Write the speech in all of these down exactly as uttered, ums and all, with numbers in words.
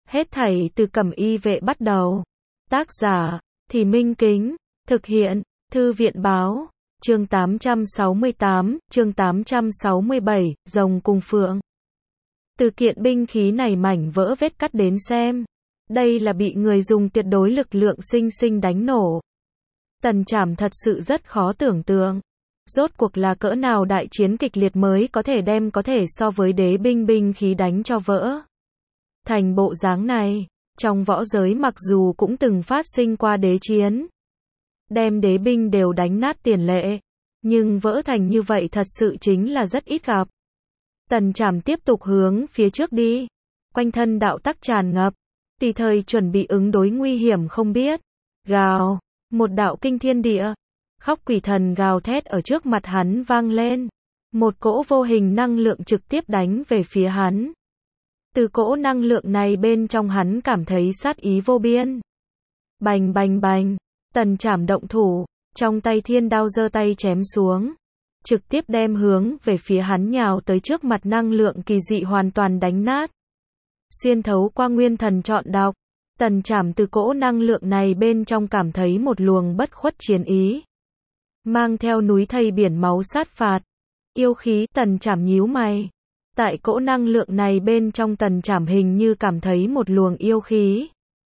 Hết thảy từ Cẩm Y Vệ bắt đầu. Tác giả, Thì Minh Kính. Thực hiện, Thư viện Báo. Chương tám trăm sáu mươi tám, chương tám trăm sáu mươi bảy, Rồng cùng Phượng. Từ kiện binh khí này mảnh vỡ vết cắt đến xem. Đây là bị người dùng tuyệt đối lực lượng sinh sinh đánh nổ. Tần Trảm thật sự rất khó tưởng tượng. Rốt cuộc là cỡ nào đại chiến kịch liệt mới có thể đem có thể so với đế binh binh khí đánh cho vỡ. Thành bộ dáng này, trong võ giới mặc dù cũng từng phát sinh qua đế chiến. Đem đế binh đều đánh nát tiền lệ. Nhưng vỡ thành như vậy thật sự chính là rất ít gặp. Tần Trảm tiếp tục hướng phía trước đi. Quanh thân đạo tắc tràn ngập. Tùy thời chuẩn bị ứng đối nguy hiểm không biết. Gào, một đạo kinh thiên địa. Khóc quỷ thần gào thét ở trước mặt hắn vang lên. Một cỗ vô hình năng lượng trực tiếp đánh về phía hắn. Từ cỗ năng lượng này bên trong hắn cảm thấy sát ý vô biên. Bành bành bành, Tần Trảm động thủ, trong tay thiên đao giơ tay chém xuống. Trực tiếp đem hướng về phía hắn nhào tới trước mặt năng lượng kỳ dị hoàn toàn đánh nát. Xuyên thấu qua nguyên thần chọn đọc, Tần Trảm từ cỗ năng lượng này bên trong cảm thấy một luồng bất khuất chiến ý. Mang theo núi thây biển máu sát phạt. Yêu khí, Tần Trảm nhíu mày. Tại cỗ năng lượng này bên trong Tần Trảm hình như cảm thấy một luồng yêu khí.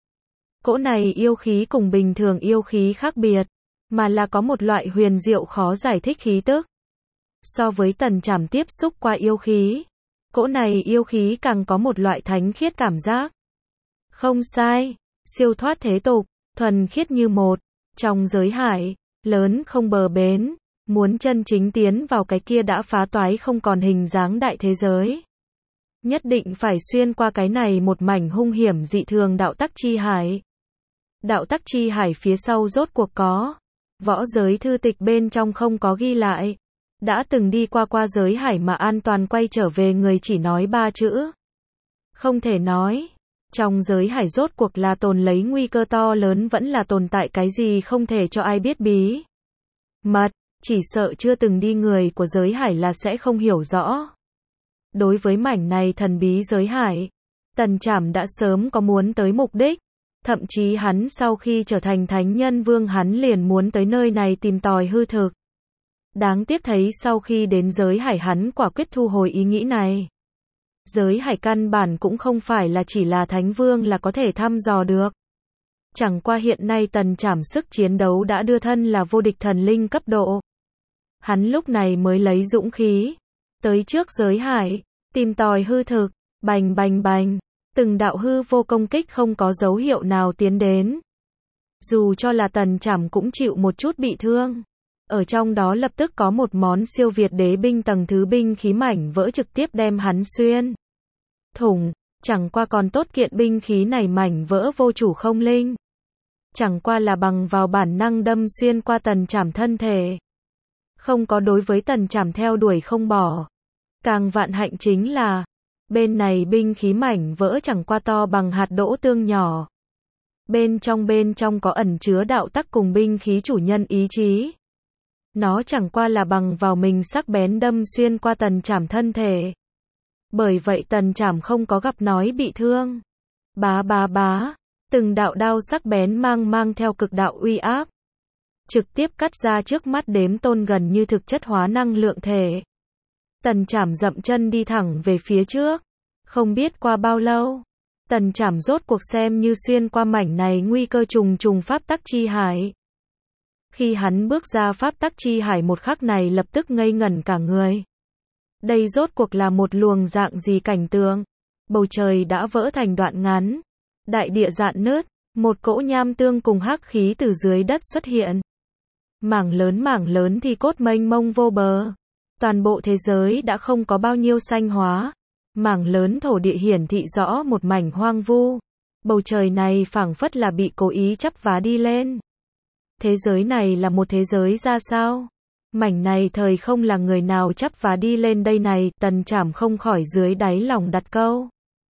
Cỗ này yêu khí cùng bình thường yêu khí khác biệt, mà là có một loại huyền diệu khó giải thích khí tức. So với Tần Trảm tiếp xúc qua yêu khí, cỗ này yêu khí càng có một loại thánh khiết cảm giác. Không sai, siêu thoát thế tục, thuần khiết như một, trong giới hải, lớn không bờ bến, muốn chân chính tiến vào cái kia đã phá toái không còn hình dáng đại thế giới. Nhất định phải xuyên qua cái này một mảnh hung hiểm dị thường đạo tắc chi hải. Đạo tắc chi hải phía sau rốt cuộc có. Võ giới thư tịch bên trong không có ghi lại. Đã từng đi qua qua giới hải mà an toàn quay trở về người chỉ nói ba chữ. Không thể nói. Trong giới hải rốt cuộc là tồn lấy nguy cơ to lớn vẫn là tồn tại cái gì không thể cho ai biết bí. Mật, chỉ sợ chưa từng đi người của giới hải là sẽ không hiểu rõ. Đối với mảnh này thần bí giới hải, Tần Trảm đã sớm có muốn tới mục đích. Thậm chí hắn sau khi trở thành thánh nhân vương hắn liền muốn tới nơi này tìm tòi hư thực. Đáng tiếc thấy sau khi đến giới hải hắn quả quyết thu hồi ý nghĩ này. Giới hải căn bản cũng không phải là chỉ là thánh vương là có thể thăm dò được. Chẳng qua hiện nay Tần Trảm sức chiến đấu đã đưa thân là vô địch thần linh cấp độ. Hắn lúc này mới lấy dũng khí. Tới trước giới hải, tìm tòi hư thực, bành bành bành. Từng đạo hư vô công kích không có dấu hiệu nào tiến đến. Dù cho là Tần Trảm cũng chịu một chút bị thương. Ở trong đó lập tức có một món siêu việt đế binh tầng thứ binh khí mảnh vỡ trực tiếp đem hắn xuyên thủng. Chẳng qua còn tốt kiện binh khí này mảnh vỡ vô chủ không linh. Chẳng qua là bằng vào bản năng đâm xuyên qua Tần Trảm thân thể. Không có đối với Tần Trảm theo đuổi không bỏ. Càng vạn hạnh chính là bên này binh khí mảnh vỡ chẳng qua to bằng hạt đỗ tương nhỏ. Bên trong bên trong có ẩn chứa đạo tắc cùng binh khí chủ nhân ý chí. Nó chẳng qua là bằng vào mình sắc bén đâm xuyên qua Tần Trảm thân thể. Bởi vậy Tần Trảm không có gặp nói bị thương. Bá bá bá, từng đạo đao sắc bén mang mang theo cực đạo uy áp. Trực tiếp cắt ra trước mắt đếm tôn gần như thực chất hóa năng lượng thể. Tần Trảm dậm chân đi thẳng về phía trước. Không biết qua bao lâu, Tần Trảm rốt cuộc xem như xuyên qua mảnh này nguy cơ trùng trùng pháp tắc chi hải. Khi hắn bước ra pháp tắc chi hải một khắc này lập tức ngây ngẩn cả người. Đây rốt cuộc là một luồng dạng gì cảnh tượng? Bầu trời đã vỡ thành đoạn ngắn. Đại địa rạn nứt, một cỗ nham tương cùng hắc khí từ dưới đất xuất hiện. Mảng lớn mảng lớn thì cốt mênh mông vô bờ. Toàn bộ thế giới đã không có bao nhiêu xanh hóa. Mảng lớn thổ địa hiển thị rõ một mảnh hoang vu. Bầu trời này phảng phất là bị cố ý chắp vá đi lên. Thế giới này là một thế giới ra sao? Mảnh này thời không là người nào chắp vá đi lên đây này? Tần Trảm không khỏi dưới đáy lòng đặt câu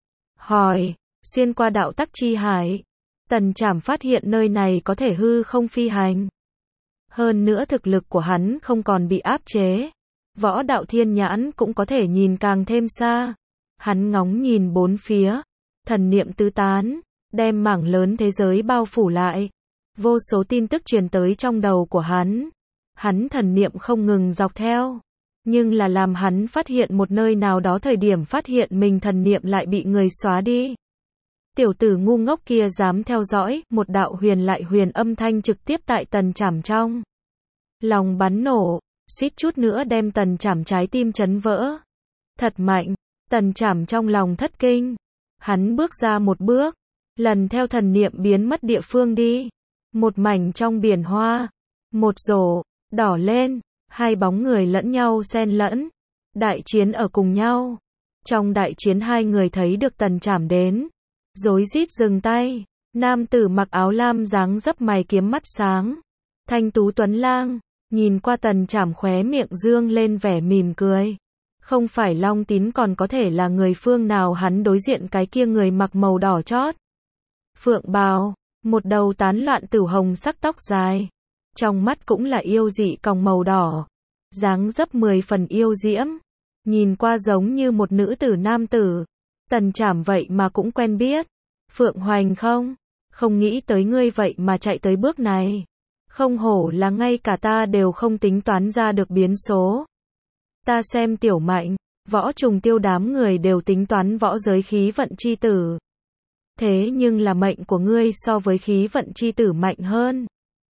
hỏi. Xuyên qua đạo tắc chi hải, Tần Trảm phát hiện nơi này có thể hư không phi hành. Hơn nữa thực lực của hắn không còn bị áp chế. Võ đạo thiên nhãn cũng có thể nhìn càng thêm xa. Hắn ngóng nhìn bốn phía. thần niệm tứ tán, đem mảng lớn thế giới bao phủ lại. Vô số tin tức truyền tới trong đầu của hắn. Hắn thần niệm không ngừng dọc theo. Nhưng là làm hắn phát hiện một nơi nào đó thời điểm phát hiện mình thần niệm lại bị người xóa đi. Tiểu tử ngu ngốc kia dám theo dõi, một đạo huyền lại huyền âm thanh trực tiếp tại Tần Trảm trong lòng bắn nổ, suýt chút nữa đem Tần Trảm trái tim chấn vỡ. Thật mạnh, Tần Trảm trong lòng thất kinh. Hắn bước ra một bước, lần theo thần niệm biến mất địa phương đi. Một mảnh trong biển hoa, một rổ, đỏ lên, hai bóng người lẫn nhau xen lẫn. Đại chiến ở cùng nhau. Trong đại chiến hai người thấy được Tần Trảm đến. Rối rít dừng tay. Nam tử mặc áo lam dáng dấp mày kiếm mắt sáng. Thanh tú tuấn lang. Nhìn qua Tần Trảm khóe miệng dương lên vẻ mỉm cười. Không phải Long Tín còn có thể là người phương nào hắn đối diện cái kia người mặc màu đỏ chót. Phượng bào, một đầu tán loạn tử hồng sắc tóc dài. Trong mắt cũng là yêu dị còng màu đỏ. Dáng dấp mười phần yêu diễm. Nhìn qua giống như một nữ tử nam tử. Tần Trảm vậy mà cũng quen biết. Phượng Hoành không? Không nghĩ tới ngươi vậy mà chạy tới bước này. Không hổ là ngay cả ta đều không tính toán ra được biến số. Ta xem Tiểu Mạnh, Võ Trùng Tiêu đám người đều tính toán võ giới khí vận chi tử. Thế nhưng là mệnh của ngươi so với khí vận chi tử mạnh hơn.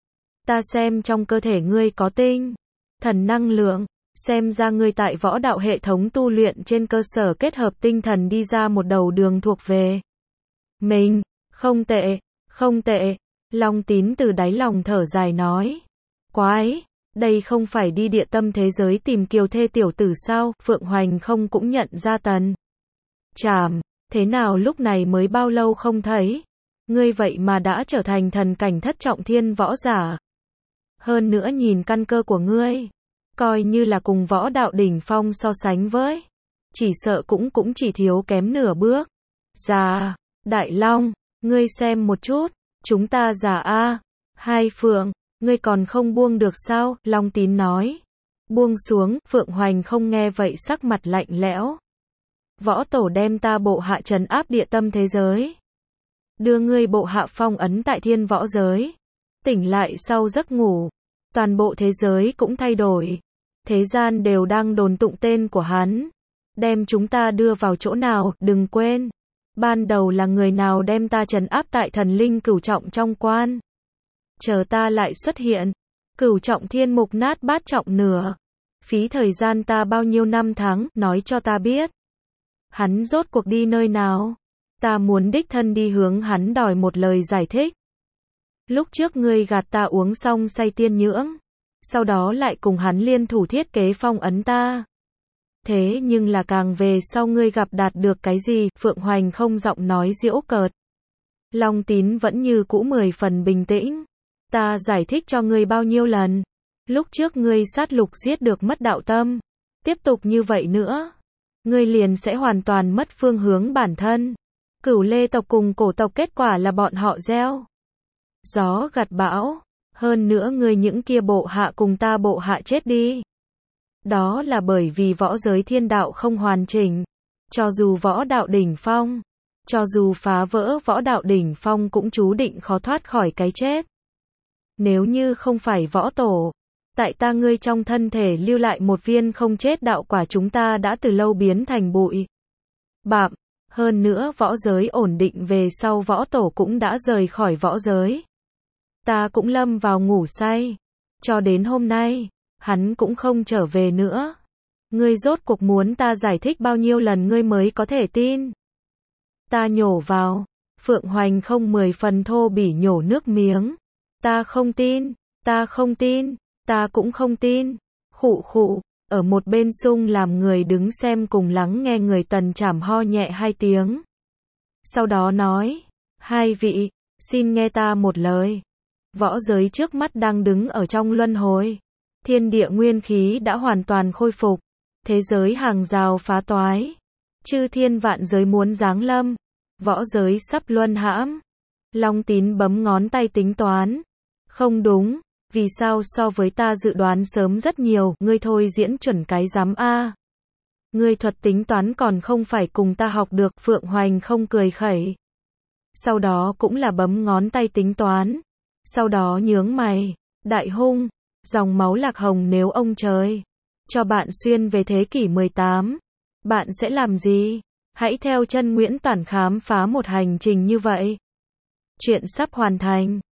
Ta xem trong cơ thể ngươi có tinh thần năng lượng, xem ra ngươi tại võ đạo hệ thống tu luyện trên cơ sở kết hợp tinh thần đi ra một đầu đường thuộc về mình. Không tệ, không tệ. Long Tín từ đáy lòng thở dài nói. Quái, đây không phải đi địa tâm thế giới tìm kiều thê tiểu tử sao? Phượng Hoành không cũng nhận ra Tần Trảm. Thế nào lúc này mới bao lâu không thấy? Ngươi vậy mà đã trở thành thần cảnh thất trọng thiên võ giả. Hơn nữa nhìn căn cơ của ngươi, coi như là cùng võ đạo đỉnh phong so sánh với, chỉ sợ cũng cũng chỉ thiếu kém nửa bước. Già, Đại Long, ngươi xem một chút, chúng ta già a. Hai Phượng, ngươi còn không buông được sao? Long Tín nói. Buông xuống. Phượng Hoành không nghe vậy sắc mặt lạnh lẽo. Võ tổ đem ta bộ hạ trấn áp địa tâm thế giới. Đưa ngươi bộ hạ phong ấn tại thiên võ giới. Tỉnh lại sau giấc ngủ, toàn bộ thế giới cũng thay đổi. Thế gian đều đang đồn tụng tên của hắn. Đem chúng ta đưa vào chỗ nào? Đừng quên, ban đầu là người nào đem ta trấn áp tại thần linh cửu trọng trong quan. Chờ ta lại xuất hiện, cửu trọng thiên mục nát bát trọng nửa. Phí thời gian ta bao nhiêu năm tháng, nói cho ta biết. Hắn rốt cuộc đi nơi nào? Ta muốn đích thân đi hướng hắn đòi một lời giải thích. Lúc trước ngươi gạt ta uống xong say tiên nhưỡng, sau đó lại cùng hắn liên thủ thiết kế phong ấn ta. Thế nhưng là càng về sau ngươi gặp đạt được cái gì? Phượng Hoành không giọng nói giễu cợt. Long Tín vẫn như cũ mười phần bình tĩnh. Ta giải thích cho ngươi bao nhiêu lần. Lúc trước ngươi sát lục giết được mất đạo tâm. Tiếp tục như vậy nữa, ngươi liền sẽ hoàn toàn mất phương hướng bản thân. Cửu Lê tộc cùng cổ tộc kết quả là bọn họ gieo gió gặt bão. Hơn nữa ngươi những kia bộ hạ cùng ta bộ hạ chết đi. Đó là bởi vì võ giới thiên đạo không hoàn chỉnh. Cho dù võ đạo đỉnh phong, cho dù phá vỡ võ đạo đỉnh phong cũng chú định khó thoát khỏi cái chết. Nếu như không phải võ tổ, tại ta ngươi trong thân thể lưu lại một viên không chết đạo quả chúng ta đã từ lâu biến thành bụi bặm. Hơn nữa võ giới ổn định về sau võ tổ cũng đã rời khỏi võ giới. Ta cũng lâm vào ngủ say. Cho đến hôm nay, hắn cũng không trở về nữa. Ngươi rốt cuộc muốn ta giải thích bao nhiêu lần ngươi mới có thể tin? Ta nhổ vào. Phượng Hoành không mười phần thô bỉ nhổ nước miếng. Ta không tin, ta không tin, ta cũng không tin. Khụ khụ, ở một bên sung làm người đứng xem cùng lắng nghe người Tần Trảm ho nhẹ hai tiếng. Sau đó nói, hai vị, xin nghe ta một lời. Võ giới trước mắt đang đứng ở trong luân hồi. Thiên địa nguyên khí đã hoàn toàn khôi phục. Thế giới hàng rào phá toái. Chư thiên vạn giới muốn giáng lâm. Võ giới sắp luân hãm. Long Tín bấm ngón tay tính toán. Không đúng, vì sao so với ta dự đoán sớm rất nhiều, ngươi thôi diễn chuẩn cái giám a. Ngươi thuật tính toán còn không phải cùng ta học được, Phượng Hoành không cười khẩy. Sau đó cũng là bấm ngón tay tính toán. Sau đó nhướng mày, đại hung, dòng máu Lạc Hồng nếu ông trời cho bạn xuyên về thế kỷ mười tám, bạn sẽ làm gì? Hãy theo chân Nguyễn Toản khám phá một hành trình như vậy. Chuyện sắp hoàn thành.